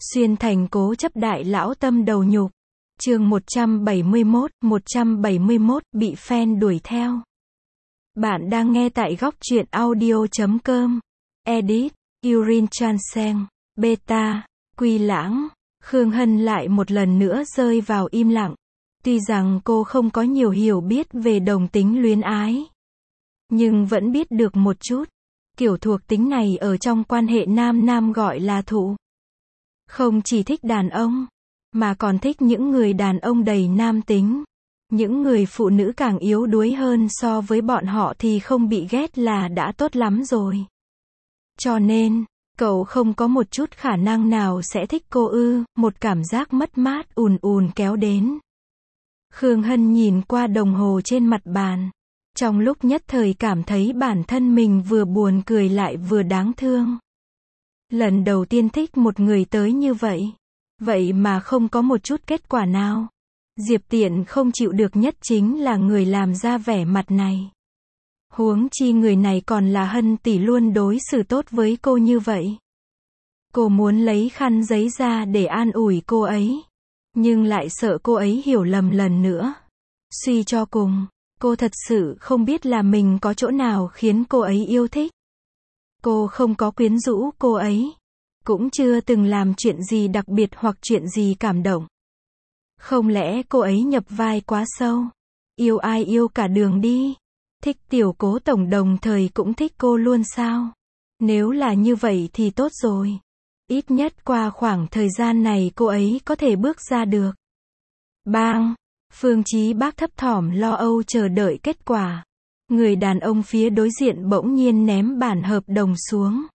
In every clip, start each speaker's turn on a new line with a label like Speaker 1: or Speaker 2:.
Speaker 1: Xuyên thành cố chấp đại lão tâm đầu nhục. Chương 171, bị fan đuổi theo. Bạn đang nghe tại góc truyện audio.com. Edit, Urin Transeng, Beta, Quy Lãng. Khương Hân lại một lần nữa rơi vào im lặng. Tuy rằng cô không có nhiều hiểu biết về đồng tính luyến ái, nhưng vẫn biết được một chút. Kiểu thuộc tính này ở trong quan hệ nam nam gọi là thụ. Không chỉ thích đàn ông, mà còn thích những người đàn ông đầy nam tính. Những người phụ nữ càng yếu đuối hơn so với bọn họ thì không bị ghét là đã tốt lắm rồi. Cho nên, cậu không có một chút khả năng nào sẽ thích cô ư, một cảm giác mất mát ùn ùn kéo đến. Khương Hân nhìn qua đồng hồ trên mặt bàn. Trong lúc nhất thời cảm thấy bản thân mình vừa buồn cười lại vừa đáng thương. Lần đầu tiên thích một người tới như vậy. Vậy mà không có một chút kết quả nào. Diệp Tiện không chịu được nhất chính là người làm ra vẻ mặt này. Huống chi người này còn là Hân tỷ luôn đối xử tốt với cô như vậy. Cô muốn lấy khăn giấy ra để an ủi cô ấy. Nhưng lại sợ cô ấy hiểu lầm lần nữa. Suy cho cùng, cô thật sự không biết là mình có chỗ nào khiến cô ấy yêu thích. Cô không có quyến rũ cô ấy. Cũng chưa từng làm chuyện gì đặc biệt hoặc chuyện gì cảm động. Không lẽ cô ấy nhập vai quá sâu? Yêu ai yêu cả đường đi. Thích tiểu cố tổng đồng thời cũng thích cô luôn sao? Nếu là như vậy thì tốt rồi. Ít nhất qua khoảng thời gian này cô ấy có thể bước ra được. Bang! Phương Chí Bác thấp thỏm lo âu chờ đợi kết quả. Người đàn ông phía đối diện bỗng nhiên ném bản hợp đồng xuống.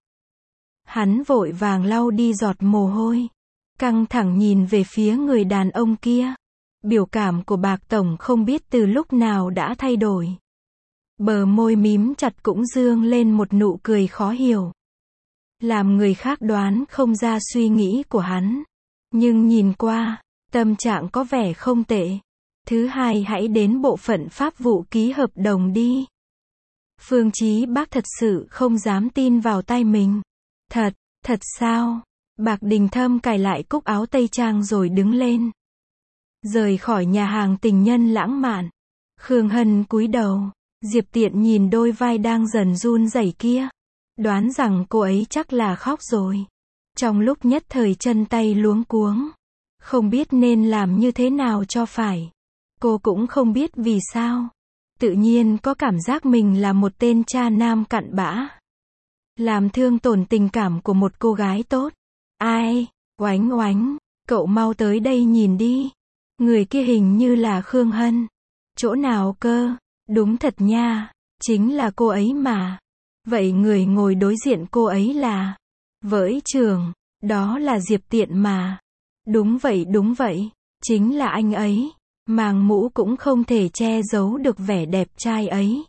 Speaker 1: Hắn vội vàng lau đi giọt mồ hôi. Căng thẳng nhìn về phía người đàn ông kia. Biểu cảm của Bạc tổng không biết từ lúc nào đã thay đổi. Bờ môi mím chặt cũng dương lên một nụ cười khó hiểu. Làm người khác đoán không ra suy nghĩ của hắn. Nhưng nhìn qua, tâm trạng có vẻ không tệ. Thứ hai, hãy đến bộ phận pháp vụ ký hợp đồng đi. Phương Chí Bác thật sự không dám tin vào tay mình. Thật sao? Bạc Đình Thâm cài lại cúc áo tây trang rồi đứng lên. Rời khỏi nhà hàng tình nhân lãng mạn. Khương Hân cúi đầu. Diệp Tiện nhìn đôi vai đang dần run rẩy kia. Đoán rằng cô ấy chắc là khóc rồi. Trong lúc nhất thời chân tay luống cuống. Không biết nên làm như thế nào cho phải. Cô cũng không biết vì sao. Tự nhiên có cảm giác mình là một tên cha nam cặn bã. Làm thương tổn tình cảm của một cô gái tốt. Ai? Oánh oánh, cậu mau tới đây nhìn đi. Người kia hình như là Khương Hân. Chỗ nào cơ? Đúng thật nha. Chính là cô ấy mà. Vậy người ngồi đối diện cô ấy là? Với trường, đó là Diệp Tiện mà. Đúng vậy. Chính là anh ấy. Màng mũ cũng không thể che giấu được vẻ đẹp trai ấy.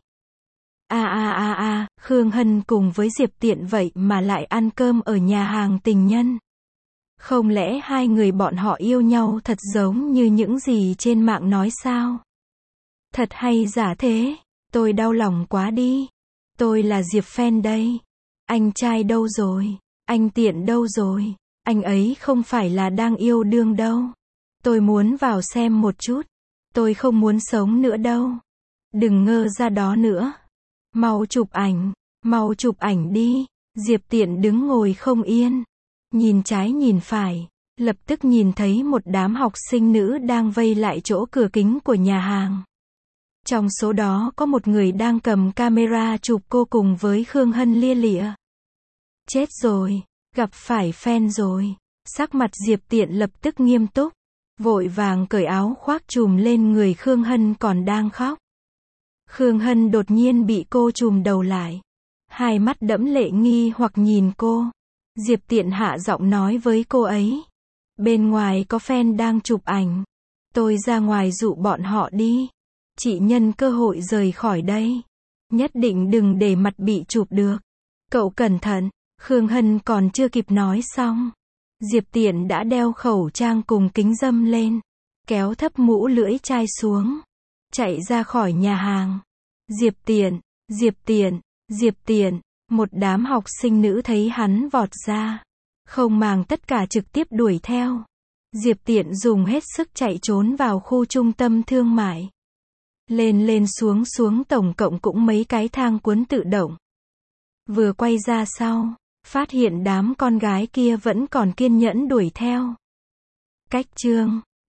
Speaker 1: Khương Hân cùng với Diệp Tiện vậy mà lại ăn cơm ở nhà hàng tình nhân. Không lẽ hai người bọn họ yêu nhau thật giống như những gì trên mạng nói sao? Thật hay giả thế? Tôi đau lòng quá đi. Tôi là Diệp Fan đây. Anh trai đâu rồi? Anh Tiện đâu rồi? Anh ấy không phải là đang yêu đương đâu. Tôi muốn vào xem một chút. Tôi không muốn sống nữa đâu. Đừng ngơ ra đó nữa. Mau chụp ảnh đi. Diệp Tiện đứng ngồi không yên. Nhìn trái nhìn phải. Lập tức nhìn thấy một đám học sinh nữ đang vây lại chỗ cửa kính của nhà hàng. Trong số đó có một người đang cầm camera chụp cô cùng với Khương Hân lia lịa. Chết rồi. Gặp phải fan rồi. Sắc mặt Diệp Tiện lập tức nghiêm túc. Vội vàng cởi áo khoác trùm lên người Khương Hân còn đang khóc. Khương Hân đột nhiên bị cô trùm đầu lại. Hai mắt đẫm lệ nghi hoặc nhìn cô. Diệp Tiện hạ giọng nói với cô ấy. Bên ngoài có fan đang chụp ảnh. Tôi ra ngoài dụ bọn họ đi. Chị nhân cơ hội rời khỏi đây. Nhất định đừng để mặt bị chụp được. Cậu cẩn thận. Khương Hân còn chưa kịp nói xong. Diệp Tiện đã đeo khẩu trang cùng kính râm lên. Kéo thấp mũ lưỡi chai xuống. Chạy ra khỏi nhà hàng. Diệp Tiện. Một đám học sinh nữ thấy hắn vọt ra. Không màng tất cả trực tiếp đuổi theo. Diệp Tiện dùng hết sức chạy trốn vào khu trung tâm thương mại. Lên lên xuống xuống tổng cộng cũng mấy cái thang cuốn tự động. Vừa quay ra sau, phát hiện đám con gái kia vẫn còn kiên nhẫn đuổi theo. Cách chương